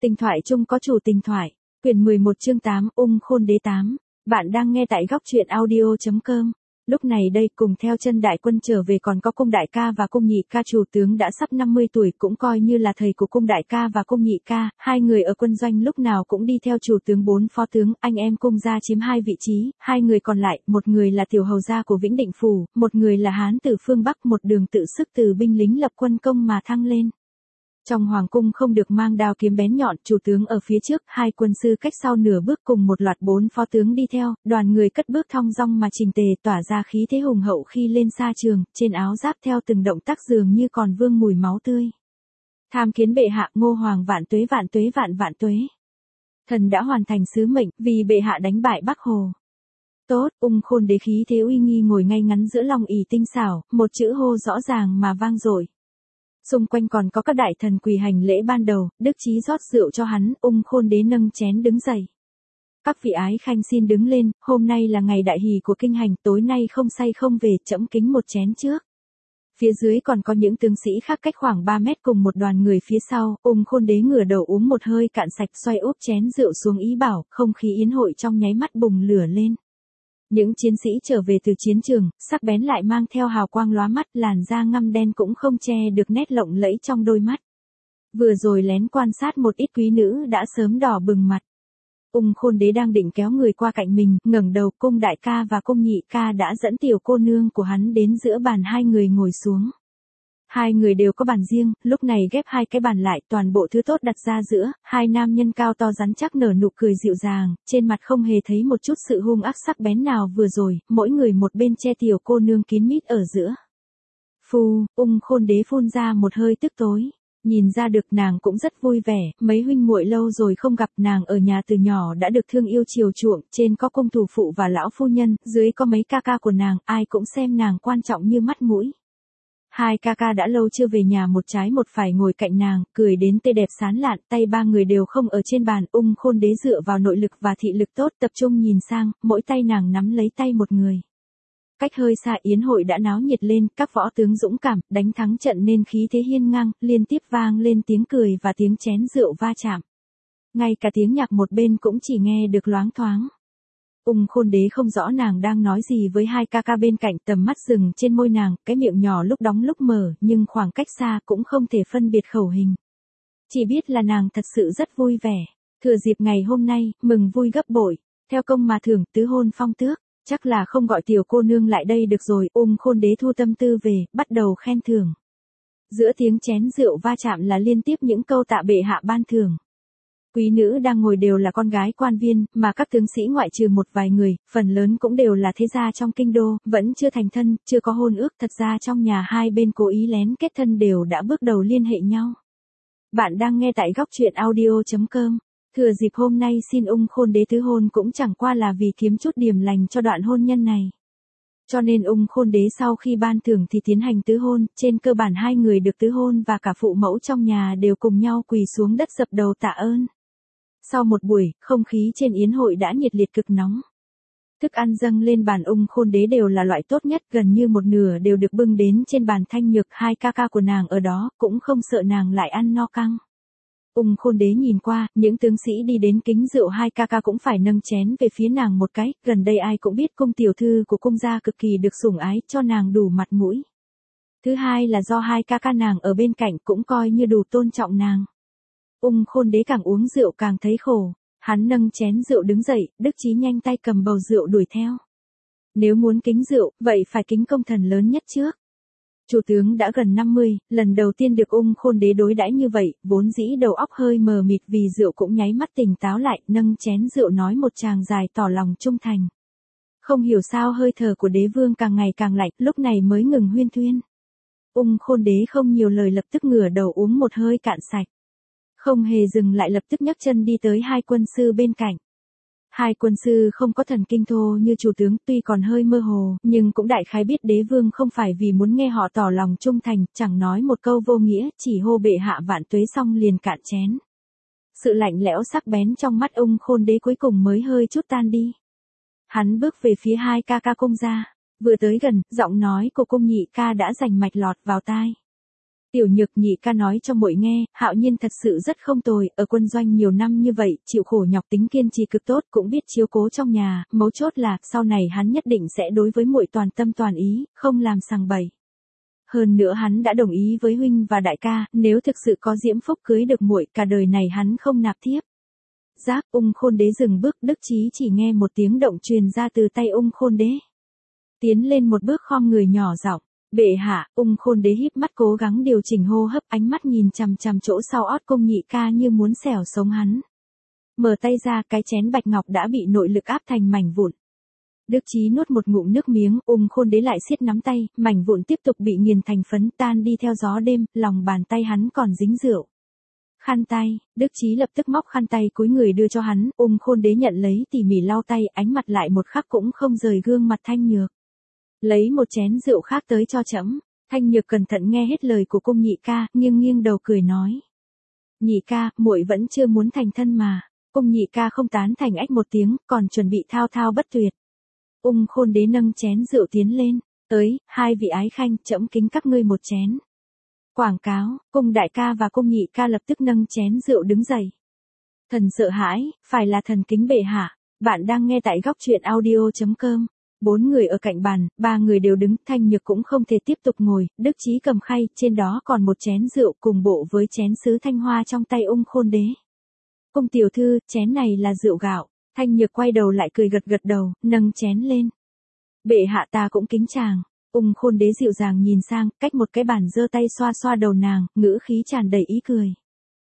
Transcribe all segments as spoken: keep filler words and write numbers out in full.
Tình thoại chung có chủ tình thoại. Quyển mười một chương tám, ung khôn đế tám. Bạn đang nghe tại góc truyện audio chấm com. Lúc này đây cùng theo chân đại quân trở về còn có cung đại ca và cung nhị ca. Chủ tướng đã sắp năm mươi tuổi cũng coi như là thầy của cung đại ca và cung nhị ca. Hai người ở quân doanh lúc nào cũng đi theo chủ tướng bốn phó tướng. Anh em cung gia chiếm hai vị trí. Hai người còn lại, một người là tiểu hầu gia của Vĩnh Định Phủ, một người là Hán từ phương Bắc, một đường tự sức từ binh lính lập quân công mà thăng lên. Trong hoàng cung không được mang đao kiếm bén nhọn, chủ tướng ở phía trước, hai quân sư cách sau nửa bước cùng một loạt bốn phó tướng đi theo, đoàn người cất bước thong dong mà chỉnh tề, tỏa ra khí thế hùng hậu khi lên xa trường, trên áo giáp theo từng động tác dường như còn vương mùi máu tươi. Tham kiến bệ hạ, Ngô Hoàng vạn tuế vạn tuế vạn vạn tuế. Thần đã hoàn thành sứ mệnh, vì bệ hạ đánh bại Bắc Hồ. Tốt, ung khôn đế khí thế uy nghi ngồi ngay ngắn giữa lòng ỷ tinh xảo, một chữ hô rõ ràng mà vang dội. Xung quanh còn có các đại thần quỳ hành lễ ban đầu, Đức Chí rót rượu cho hắn, ung khôn đế nâng chén đứng dậy. Các vị ái khanh xin đứng lên, hôm nay là ngày đại hỷ của kinh hành, tối nay không say không về, trẫm kính một chén trước. Phía dưới còn có những tướng sĩ khác cách khoảng ba mét cùng một đoàn người phía sau, ung khôn đế ngửa đầu uống một hơi cạn sạch, xoay úp chén rượu xuống ý bảo, không khí yến hội trong nháy mắt bùng lửa lên. Những chiến sĩ trở về từ chiến trường, sắc bén lại mang theo hào quang lóa mắt, làn da ngăm đen cũng không che được nét lộng lẫy trong đôi mắt. Vừa rồi lén quan sát một ít quý nữ đã sớm đỏ bừng mặt. Ung khôn đế đang định kéo người qua cạnh mình, ngẩng đầu, cung đại ca và cung nhị ca đã dẫn tiểu cô nương của hắn đến giữa bàn hai người ngồi xuống. Hai người đều có bàn riêng, lúc này ghép hai cái bàn lại, toàn bộ thứ tốt đặt ra giữa, hai nam nhân cao to rắn chắc nở nụ cười dịu dàng, trên mặt không hề thấy một chút sự hung ác sắc bén nào vừa rồi, mỗi người một bên che tiểu cô nương kín mít ở giữa. Phu, ung khôn đế phun ra một hơi tức tối. Nhìn ra được nàng cũng rất vui vẻ, mấy huynh muội lâu rồi không gặp, nàng ở nhà từ nhỏ đã được thương yêu chiều chuộng, trên có công thủ phụ và lão phu nhân, dưới có mấy ca ca của nàng, ai cũng xem nàng quan trọng như mắt mũi. Hai ca ca đã lâu chưa về nhà, một trái một phải ngồi cạnh nàng, cười đến tươi đẹp sán lạn, tay ba người đều không ở trên bàn, ung khôn đế dựa vào nội lực và thị lực tốt, tập trung nhìn sang, mỗi tay nàng nắm lấy tay một người. Cách hơi xa yến hội đã náo nhiệt lên, các võ tướng dũng cảm, đánh thắng trận nên khí thế hiên ngang, liên tiếp vang lên tiếng cười và tiếng chén rượu va chạm. Ngay cả tiếng nhạc một bên cũng chỉ nghe được loáng thoáng. Ung khôn đế không rõ nàng đang nói gì với hai ca ca bên cạnh, tầm mắt dừng trên môi nàng, cái miệng nhỏ lúc đóng lúc mở, nhưng khoảng cách xa cũng không thể phân biệt khẩu hình. Chỉ biết là nàng thật sự rất vui vẻ. Thừa dịp ngày hôm nay, mừng vui gấp bội, theo công mà thưởng, tứ hôn phong tước, chắc là không gọi tiểu cô nương lại đây được rồi. Ung khôn đế thu tâm tư về, bắt đầu khen thưởng. Giữa tiếng chén rượu va chạm là liên tiếp những câu tạ bệ hạ ban thưởng. Quý nữ đang ngồi đều là con gái quan viên, mà các tướng sĩ ngoại trừ một vài người, phần lớn cũng đều là thế gia trong kinh đô, vẫn chưa thành thân, chưa có hôn ước, thật ra trong nhà hai bên cố ý lén kết thân đều đã bước đầu liên hệ nhau. Bạn đang nghe tại góc truyện audio chấm com. Thừa dịp hôm nay xin ung khôn đế tứ hôn cũng chẳng qua là vì kiếm chút điểm lành cho đoạn hôn nhân này. Cho nên ung khôn đế sau khi ban thưởng thì tiến hành tứ hôn, trên cơ bản hai người được tứ hôn và cả phụ mẫu trong nhà đều cùng nhau quỳ xuống đất dập đầu tạ ơn. Sau một buổi, không khí trên yến hội đã nhiệt liệt cực nóng. Thức ăn dâng lên bàn ung khôn đế đều là loại tốt nhất, gần như một nửa đều được bưng đến trên bàn Thanh Nhược, hai ca ca của nàng ở đó, cũng không sợ nàng lại ăn no căng. Ung khôn đế nhìn qua, những tướng sĩ đi đến kính rượu hai ca ca cũng phải nâng chén về phía nàng một cái, gần đây ai cũng biết cung tiểu thư của cung gia cực kỳ được sủng ái, cho nàng đủ mặt mũi. Thứ hai là do hai ca ca nàng ở bên cạnh cũng coi như đủ tôn trọng nàng. Ung khôn đế càng uống rượu càng thấy khổ, hắn nâng chén rượu đứng dậy, Đức Chí nhanh tay cầm bầu rượu đuổi theo. Nếu muốn kính rượu, vậy phải kính công thần lớn nhất trước. Chủ tướng đã gần năm mươi, lần đầu tiên được ung khôn đế đối đãi như vậy, vốn dĩ đầu óc hơi mờ mịt vì rượu cũng nháy mắt tỉnh táo lại, nâng chén rượu nói một tràng dài tỏ lòng trung thành. Không hiểu sao hơi thở của đế vương càng ngày càng lạnh, lúc này mới ngừng huyên thuyên. Ung khôn đế không nhiều lời lập tức ngửa đầu uống một hơi cạn sạch. Không hề dừng lại lập tức nhấc chân đi tới hai quân sư bên cạnh. Hai quân sư không có thần kinh thô như chủ tướng, tuy còn hơi mơ hồ, nhưng cũng đại khái biết đế vương không phải vì muốn nghe họ tỏ lòng trung thành, chẳng nói một câu vô nghĩa, chỉ hô bệ hạ vạn tuế xong liền cạn chén. Sự lạnh lẽo sắc bén trong mắt ung khôn đế cuối cùng mới hơi chút tan đi. Hắn bước về phía hai ca ca cung gia, vừa tới gần, giọng nói của cung nhị ca đã rành mạch lọt vào tai. Tiểu Nhược nhị ca nói cho muội nghe, Hạo Nhiên thật sự rất không tồi, ở quân doanh nhiều năm như vậy, chịu khổ nhọc tính kiên trì cực tốt, cũng biết chiếu cố trong nhà, mấu chốt là, sau này hắn nhất định sẽ đối với muội toàn tâm toàn ý, không làm sằng bậy. Hơn nữa hắn đã đồng ý với huynh và đại ca, nếu thực sự có diễm phúc cưới được muội, cả đời này hắn không nạp thiếp. Giác, Ung Khôn Đế dừng bước, Đức Chí chỉ nghe một tiếng động truyền ra từ tay Ung Khôn Đế. Tiến lên một bước khom người nhỏ giọng, bệ hạ. Ung Khôn Đế híp mắt cố gắng điều chỉnh hô hấp, ánh mắt nhìn chằm chằm chỗ sau ót Cung nhị ca như muốn xẻo sống hắn. Mở tay ra, cái chén bạch ngọc đã bị nội lực áp thành mảnh vụn. Đức Chí nuốt một ngụm nước miếng, Ung Khôn Đế lại siết nắm tay, mảnh vụn tiếp tục bị nghiền thành phấn tan đi theo gió đêm, lòng bàn tay hắn còn dính rượu. Khăn tay, Đức Chí lập tức móc khăn tay cúi người đưa cho hắn, Ung Khôn Đế nhận lấy tỉ mỉ lau tay, ánh mặt lại một khắc cũng không rời gương mặt Thanh Nhược. Lấy một chén rượu khác tới cho trẫm. Thanh Nhược cẩn thận nghe hết lời của Cung nhị ca, nghiêng nghiêng đầu cười nói. Nhị ca, muội vẫn chưa muốn thành thân mà. Cung nhị ca không tán thành, ách một tiếng, còn chuẩn bị thao thao bất tuyệt. Ung Khôn Đế nâng chén rượu tiến lên, tới, hai vị ái khanh, trẫm kính các ngươi một chén. Quảng cáo, Cung đại ca và Cung nhị ca lập tức nâng chén rượu đứng dậy. Thần sợ hãi, phải là thần kính bệ hạ. Bạn đang nghe tại góc truyện audio chấm com. Bốn người ở cạnh bàn, ba người đều đứng, Thanh Nhược cũng không thể tiếp tục ngồi, Đức Chí cầm khay, trên đó còn một chén rượu cùng bộ với chén sứ thanh hoa trong tay Ung Khôn Đế. Cung tiểu thư, chén này là rượu gạo. Thanh Nhược quay đầu lại cười gật gật đầu, nâng chén lên. Bệ hạ ta cũng kính chàng. Ung Khôn Đế dịu dàng nhìn sang, cách một cái bàn giơ tay xoa xoa đầu nàng, ngữ khí tràn đầy ý cười.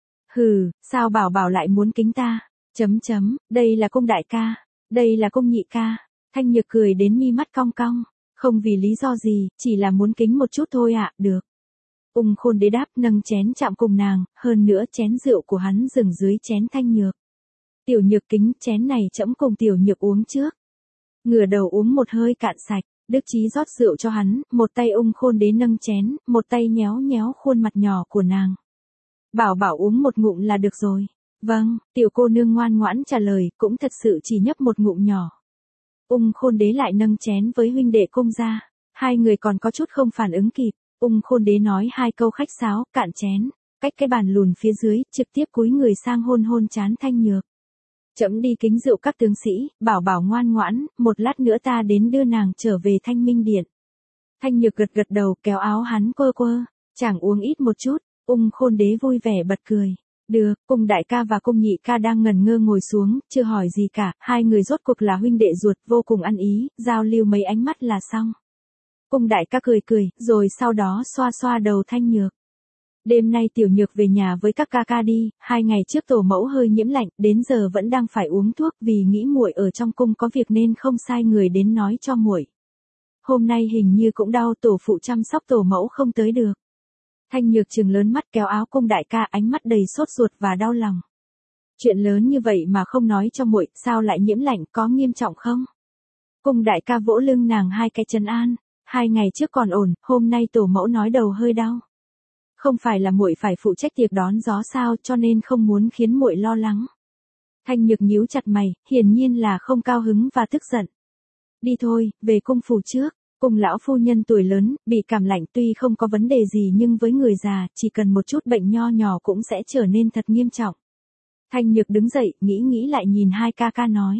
Hừ, sao bảo bảo lại muốn kính ta? Chấm chấm, đây là Cung đại ca, đây là Cung nhị ca. Thanh Nhược cười đến mi mắt cong cong, không vì lý do gì, chỉ là muốn kính một chút thôi ạ, à, được. Ung Khôn Đế đáp, nâng chén chạm cùng nàng, hơn nữa chén rượu của hắn dừng dưới chén Thanh Nhược. Tiểu Nhược kính, chén này trẫm cùng Tiểu Nhược uống trước. Ngửa đầu uống một hơi cạn sạch, Đức Chí rót rượu cho hắn, một tay Ung Khôn Đế nâng chén, một tay nhéo nhéo khuôn mặt nhỏ của nàng. Bảo bảo uống một ngụm là được rồi. Vâng, tiểu cô nương ngoan ngoãn trả lời, cũng thật sự chỉ nhấp một ngụm nhỏ. Ung Khôn Đế lại nâng chén với huynh đệ Cung ra. Hai người còn có chút không phản ứng kịp. Ung Khôn Đế nói hai câu khách sáo, cạn chén, cách cái bàn lùn phía dưới, trực tiếp cúi người sang hôn hôn trán Thanh Nhược. Trẫm đi kính rượu các tướng sĩ, bảo bảo ngoan ngoãn, một lát nữa ta đến đưa nàng trở về Thanh Minh Điện. Thanh Nhược gật gật đầu, kéo áo hắn quơ quơ, chàng uống ít một chút. Ung Khôn Đế vui vẻ bật cười. Được, Cung đại ca và Cung nhị ca đang ngẩn ngơ ngồi xuống, chưa hỏi gì cả, hai người rốt cuộc là huynh đệ ruột, vô cùng ăn ý, giao lưu mấy ánh mắt là xong. Cung đại ca cười cười, rồi sau đó xoa xoa đầu Thanh Nhược. Đêm nay Tiểu Nhược về nhà với các ca ca đi, hai ngày trước tổ mẫu hơi nhiễm lạnh, đến giờ vẫn đang phải uống thuốc vì nghĩ muội ở trong cung có việc nên không sai người đến nói cho muội. Hôm nay hình như cũng đau, tổ phụ chăm sóc tổ mẫu không tới được. Thanh Nhược trừng lớn mắt kéo áo Cung đại ca, ánh mắt đầy sốt ruột và đau lòng. Chuyện lớn như vậy mà không nói cho muội, sao lại nhiễm lạnh, có nghiêm trọng không? Cung đại ca vỗ lưng nàng hai cái trấn an, hai ngày trước còn ổn, hôm nay tổ mẫu nói đầu hơi đau. Không phải là muội phải phụ trách tiệc đón gió sao, cho nên không muốn khiến muội lo lắng. Thanh Nhược nhíu chặt mày, hiển nhiên là không cao hứng và tức giận. Đi thôi, về cung phủ trước. Cung lão phu nhân tuổi lớn, bị cảm lạnh tuy không có vấn đề gì nhưng với người già, chỉ cần một chút bệnh nho nhỏ cũng sẽ trở nên thật nghiêm trọng. Thanh Nhược đứng dậy, nghĩ nghĩ lại nhìn hai ca ca nói.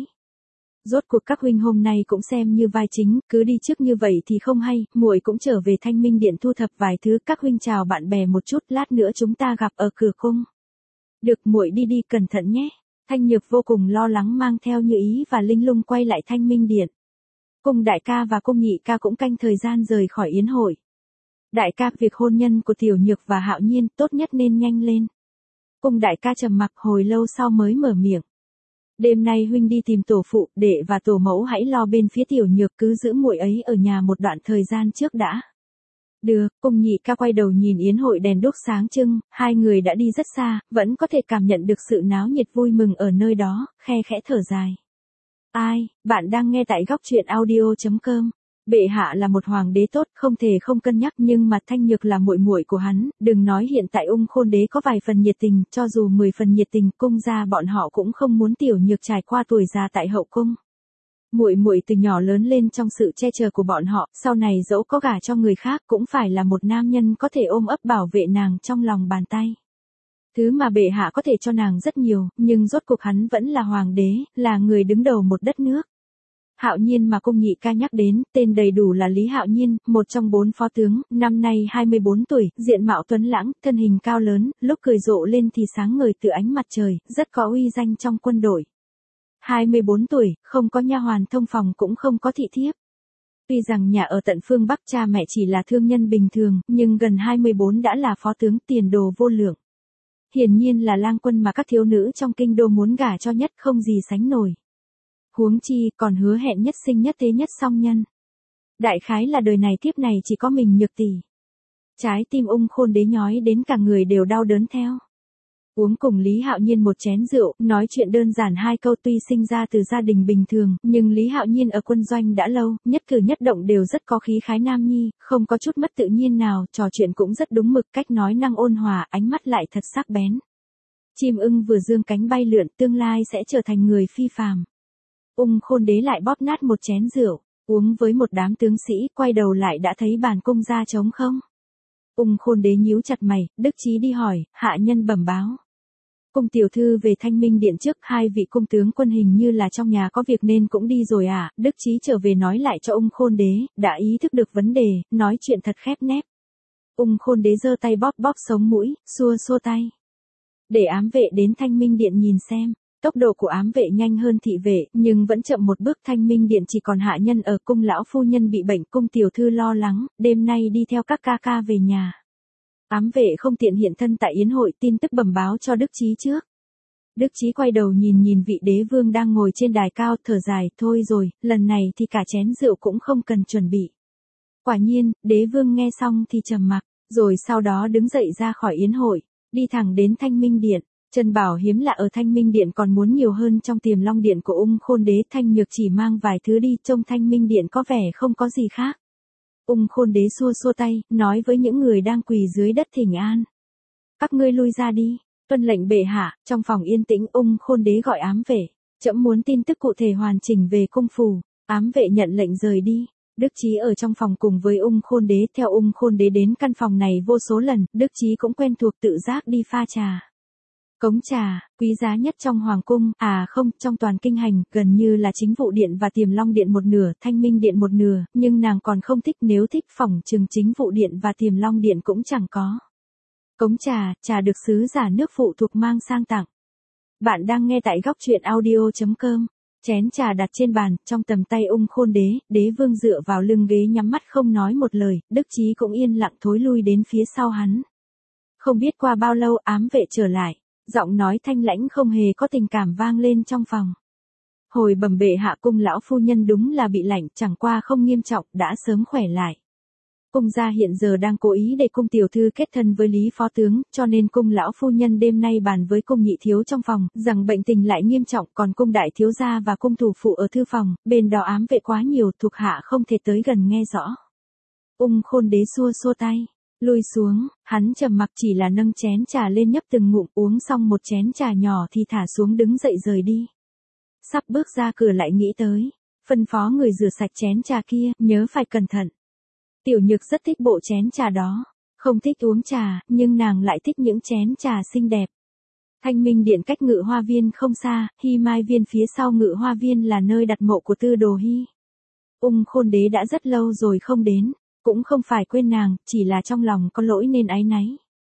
Rốt cuộc các huynh hôm nay cũng xem như vai chính, cứ đi trước như vậy thì không hay, muội cũng trở về Thanh Minh Điện thu thập vài thứ, các huynh chào bạn bè một chút, lát nữa chúng ta gặp ở cửa cung. Được, muội đi đi cẩn thận nhé. Thanh Nhược vô cùng lo lắng mang theo Như Ý và Linh Lung quay lại Thanh Minh Điện. Cung đại ca và Cung nhị ca cũng canh thời gian rời khỏi yến hội. Đại ca, việc hôn nhân của Tiểu Nhược và Hạo Nhiên tốt nhất nên nhanh lên. Cung đại ca trầm mặc hồi lâu sau mới mở miệng. Đêm nay huynh đi tìm tổ phụ, đệ và tổ mẫu hãy lo bên phía Tiểu Nhược, cứ giữ muội ấy ở nhà một đoạn thời gian trước đã. Được, Cung nhị ca quay đầu nhìn yến hội đèn đuốc sáng trưng, hai người đã đi rất xa, vẫn có thể cảm nhận được sự náo nhiệt vui mừng ở nơi đó, khe khẽ thở dài. Ai, bạn đang nghe tại góc truyện audio chấm com. Bệ hạ là một hoàng đế tốt, không thể không cân nhắc, nhưng mà Thanh Nhược là muội muội của hắn, đừng nói hiện tại Ung Khôn Đế có vài phần nhiệt tình, cho dù mười phần nhiệt tình, cung gia bọn họ cũng không muốn Tiểu Nhược trải qua tuổi già tại hậu cung. Muội muội từ nhỏ lớn lên trong sự che chở của bọn họ, sau này dẫu có gả cho người khác cũng phải là một nam nhân có thể ôm ấp bảo vệ nàng trong lòng bàn tay. Thứ mà bệ hạ có thể cho nàng rất nhiều, nhưng rốt cuộc hắn vẫn là hoàng đế, là người đứng đầu một đất nước. Hạo Nhiên mà cung nhị ca nhắc đến, tên đầy đủ là Lý Hạo Nhiên, một trong bốn phó tướng, năm nay hai mươi bốn tuổi, diện mạo tuấn lãng, thân hình cao lớn, lúc cười rộ lên thì sáng ngời từ ánh mặt trời, rất có uy danh trong quân đội. hai mươi bốn tuổi, không có nha hoàn thông phòng cũng không có thị thiếp. Tuy rằng nhà ở tận phương Bắc cha mẹ chỉ là thương nhân bình thường, nhưng gần hai mươi bốn đã là phó tướng, tiền đồ vô lượng. Hiển nhiên là lang quân mà các thiếu nữ trong kinh đô muốn gả cho nhất, không gì sánh nổi. Huống chi còn hứa hẹn nhất sinh nhất thế nhất song nhân. Đại khái là đời này kiếp này chỉ có mình Nhược tỷ. Trái tim Ung Khôn Đế nhói đến cả người đều đau đớn theo. Uống cùng Lý Hạo Nhiên một chén rượu, nói chuyện đơn giản hai câu, tuy sinh ra từ gia đình bình thường, nhưng Lý Hạo Nhiên ở quân doanh đã lâu, nhất cử nhất động đều rất có khí khái nam nhi, không có chút mất tự nhiên nào, trò chuyện cũng rất đúng mực, cách nói năng ôn hòa, ánh mắt lại thật sắc bén. Chim ưng vừa dương cánh bay lượn, tương lai sẽ trở thành người phi phàm. Ung Khôn Đế lại bóp nát một chén rượu, uống với một đám tướng sĩ, quay đầu lại đã thấy bàn cung ra trống không. Ung Khôn Đế nhíu chặt mày, Đức Chí đi hỏi, hạ nhân bẩm báo. Cung tiểu thư về Thanh Minh Điện trước, hai vị cung tướng quân hình như là trong nhà có việc nên cũng đi rồi à, Đức Chí trở về nói lại cho Ung Khôn Đế, đã ý thức được vấn đề, nói chuyện thật khép nép. Ung Khôn Đế giơ tay bóp bóp sống mũi, xua xua tay. Để ám vệ đến Thanh Minh Điện nhìn xem. Tốc độ của ám vệ nhanh hơn thị vệ, nhưng vẫn chậm một bước. Thanh Minh Điện chỉ còn hạ nhân ở, cung lão phu nhân bị bệnh, cung tiểu thư lo lắng, đêm nay đi theo các ca ca về nhà. Ám vệ không tiện hiện thân tại yến hội, tin tức bẩm báo cho Đức Chí trước. Đức Chí quay đầu nhìn nhìn vị đế vương đang ngồi trên đài cao, thở dài, thôi rồi, lần này thì cả chén rượu cũng không cần chuẩn bị. Quả nhiên, đế vương nghe xong thì trầm mặc, rồi sau đó đứng dậy ra khỏi yến hội, đi thẳng đến Thanh Minh Điện. Trần Bảo hiếm lạ ở Thanh Minh Điện còn muốn nhiều hơn trong Tiềm Long Điện của Ung Khôn Đế. Thanh Nhược chỉ mang vài thứ đi, trông Thanh Minh Điện có vẻ không có gì khác. Ung Khôn Đế xua xua tay, nói với những người đang quỳ dưới đất thỉnh an. Các ngươi lui ra đi, tuân lệnh bệ hạ. Trong phòng yên tĩnh, Ung Khôn Đế gọi ám vệ. Trẫm muốn tin tức cụ thể hoàn chỉnh về cung phủ. Ám vệ nhận lệnh rời đi. Đức Chí ở trong phòng cùng với Ung Khôn Đế. Theo Ung Khôn Đế đến căn phòng này vô số lần, Đức Chí cũng quen thuộc tự giác đi pha trà. Cống trà, quý giá nhất trong hoàng cung, à không, trong toàn kinh hành, gần như là Chính vụ điện và Tiềm Long Điện một nửa, Thanh Minh Điện một nửa, nhưng nàng còn không thích, nếu thích phỏng chừng Chính vụ điện và Tiềm Long Điện cũng chẳng có. Cống trà, trà được sứ giả nước phụ thuộc mang sang tặng. Bạn đang nghe tại góc truyện audio chấm com. Chén trà đặt trên bàn, trong tầm tay Ung Khôn Đế, đế vương dựa vào lưng ghế nhắm mắt không nói một lời, Đức Chí cũng yên lặng thối lui đến phía sau hắn. Không biết qua bao lâu ám vệ trở lại. Giọng nói thanh lãnh không hề có tình cảm vang lên trong phòng. Hồi bẩm bệ hạ, cung lão phu nhân đúng là bị lạnh, chẳng qua không nghiêm trọng, đã sớm khỏe lại. Cung gia hiện giờ đang cố ý để cung tiểu thư kết thân với Lý phó tướng, cho nên cung lão phu nhân đêm nay bàn với cung nhị thiếu trong phòng, rằng bệnh tình lại nghiêm trọng, còn cung đại thiếu gia và cung thủ phụ ở thư phòng, bên đó ám vệ quá nhiều, thuộc hạ không thể tới gần nghe rõ. Ung Khôn Đế xua xua tay. Lui xuống, hắn trầm mặc, chỉ là nâng chén trà lên nhấp từng ngụm, uống xong một chén trà nhỏ thì thả xuống đứng dậy rời đi. Sắp bước ra cửa lại nghĩ tới, phân phó người rửa sạch chén trà kia, nhớ phải cẩn thận. Tiểu Nhược rất thích bộ chén trà đó, không thích uống trà, nhưng nàng lại thích những chén trà xinh đẹp. Thanh Minh Điện cách Ngự Hoa Viên không xa, Hy Mai Viên phía sau Ngự Hoa Viên là nơi đặt mộ của Tư Đồ Hy. Ung Khôn Đế đã rất lâu rồi không đến. Cũng không phải quên nàng, chỉ là trong lòng có lỗi nên áy náy.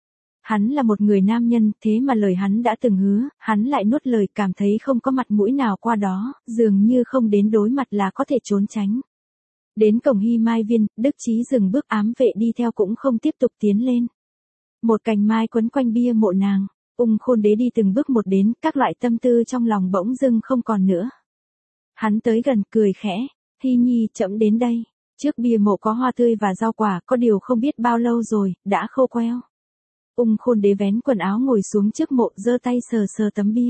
Hắn là một người nam nhân, thế mà lời hắn đã từng hứa, hắn lại nuốt lời, cảm thấy không có mặt mũi nào qua đó, dường như không đến đối mặt là có thể trốn tránh. Đến cổng Hy Mai Viên, Đức Chí dừng bước, ám vệ đi theo cũng không tiếp tục tiến lên. Một cành mai quấn quanh bia mộ nàng, Ung Khôn Đế đi từng bước một đến, các loại tâm tư trong lòng bỗng dưng không còn nữa. Hắn tới gần, cười khẽ, Hy nhi, trẫm đến đây. Trước bia mộ có hoa tươi và rau quả, có điều không biết bao lâu rồi, đã khô queo. Ung Khôn Đế vén quần áo ngồi xuống trước mộ, giơ tay sờ sờ tấm bia.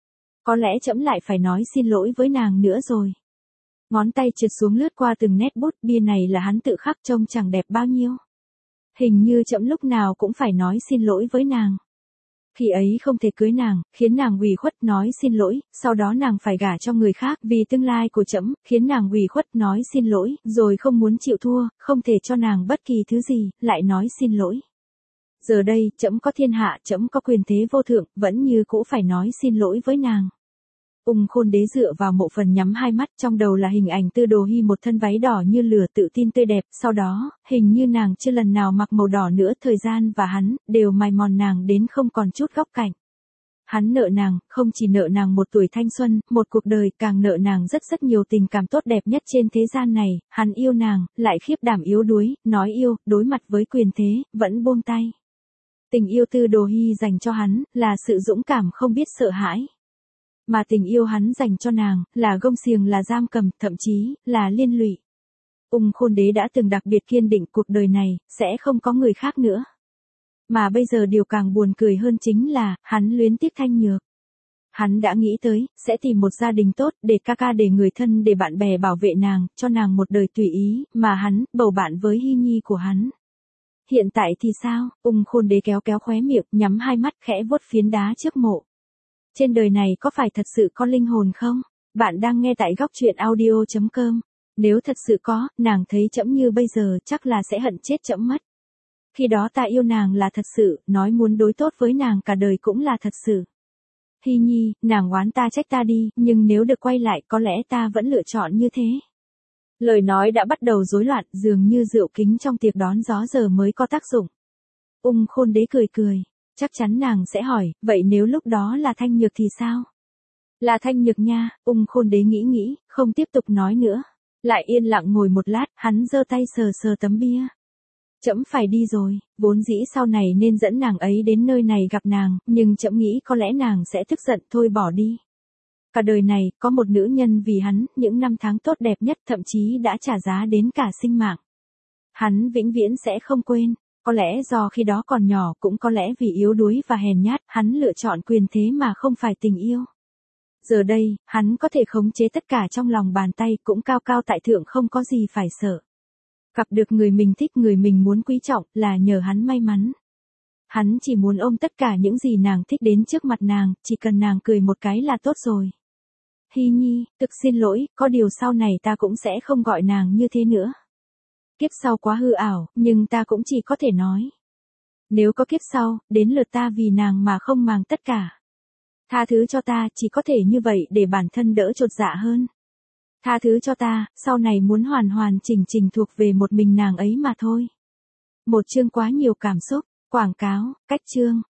Có lẽ trẫm lại phải nói xin lỗi với nàng nữa rồi. Ngón tay trượt xuống lướt qua từng nét bút, bia này là hắn tự khắc, trông chẳng đẹp bao nhiêu. Hình như trẫm lúc nào cũng phải nói xin lỗi với nàng. Khi ấy không thể cưới nàng, khiến nàng ủy khuất nói xin lỗi, sau đó nàng phải gả cho người khác vì tương lai của trẫm, khiến nàng ủy khuất nói xin lỗi, rồi không muốn chịu thua, không thể cho nàng bất kỳ thứ gì, lại nói xin lỗi. Giờ đây, trẫm có thiên hạ, trẫm có quyền thế vô thượng, vẫn như cũ phải nói xin lỗi với nàng. Ung Khôn Đế dựa vào mộ phần nhắm hai mắt, trong đầu là hình ảnh Tư Đồ Hi một thân váy đỏ như lửa tự tin tươi đẹp, sau đó, hình như nàng chưa lần nào mặc màu đỏ nữa, thời gian và hắn, đều mài mòn nàng đến không còn chút góc cạnh. Hắn nợ nàng, không chỉ nợ nàng một tuổi thanh xuân, một cuộc đời, càng nợ nàng rất rất nhiều tình cảm tốt đẹp nhất trên thế gian này, hắn yêu nàng, lại khiếp đảm yếu đuối, nói yêu, đối mặt với quyền thế, vẫn buông tay. Tình yêu Tư Đồ Hi dành cho hắn, là sự dũng cảm không biết sợ hãi. Mà tình yêu hắn dành cho nàng, là gông xiềng, là giam cầm, thậm chí, là liên lụy. Ung Khôn Đế đã từng đặc biệt kiên định cuộc đời này, sẽ không có người khác nữa. Mà bây giờ điều càng buồn cười hơn chính là, hắn luyến tiếc Thanh Nhược. Hắn đã nghĩ tới, sẽ tìm một gia đình tốt, để ca ca, để người thân, để bạn bè bảo vệ nàng, cho nàng một đời tùy ý, mà hắn, bầu bạn với Hi Nhi của hắn. Hiện tại thì sao? Ung Khôn Đế kéo kéo khóe miệng, nhắm hai mắt, khẽ vuốt phiến đá trước mộ. Trên đời này có phải thật sự có linh hồn không? Bạn đang nghe tại góc truyện audio chấm com. Nếu thật sự có, nàng thấy trẫm như bây giờ chắc là sẽ hận chết trẫm mất. Khi đó ta yêu nàng là thật sự, nói muốn đối tốt với nàng cả đời cũng là thật sự. Hi Nhi, nàng oán ta trách ta đi, nhưng nếu được quay lại có lẽ ta vẫn lựa chọn như thế. Lời nói đã bắt đầu rối loạn, dường như rượu kính trong tiệc đón gió giờ mới có tác dụng. Ung Khôn Đế cười cười. Chắc chắn nàng sẽ hỏi, vậy nếu lúc đó là Thanh Nhược thì sao? Là Thanh Nhược nha, Ung Khôn Đế nghĩ nghĩ, không tiếp tục nói nữa. Lại yên lặng ngồi một lát, hắn giơ tay sờ sờ tấm bia. Trẫm phải đi rồi, vốn dĩ sau này nên dẫn nàng ấy đến nơi này gặp nàng, nhưng trẫm nghĩ có lẽ nàng sẽ tức giận, thôi bỏ đi. Cả đời này, có một nữ nhân vì hắn, những năm tháng tốt đẹp nhất, thậm chí đã trả giá đến cả sinh mạng. Hắn vĩnh viễn sẽ không quên. Có lẽ do khi đó còn nhỏ, cũng có lẽ vì yếu đuối và hèn nhát, hắn lựa chọn quyền thế mà không phải tình yêu. Giờ đây, hắn có thể khống chế tất cả trong lòng bàn tay, cũng cao cao tại thượng, không có gì phải sợ. Gặp được người mình thích, người mình muốn quý trọng, là nhờ hắn may mắn. Hắn chỉ muốn ôm tất cả những gì nàng thích đến trước mặt nàng, chỉ cần nàng cười một cái là tốt rồi. Hi Nhi, thực xin lỗi, có điều sau này ta cũng sẽ không gọi nàng như thế nữa. Kiếp sau quá hư ảo, nhưng ta cũng chỉ có thể nói. Nếu có kiếp sau, đến lượt ta vì nàng mà không màng tất cả. Tha thứ cho ta, chỉ có thể như vậy để bản thân đỡ chột dạ hơn. Tha thứ cho ta, sau này muốn hoàn hoàn chỉnh chỉnh thuộc về một mình nàng ấy mà thôi. Một chương quá nhiều cảm xúc, quảng cáo, cách chương.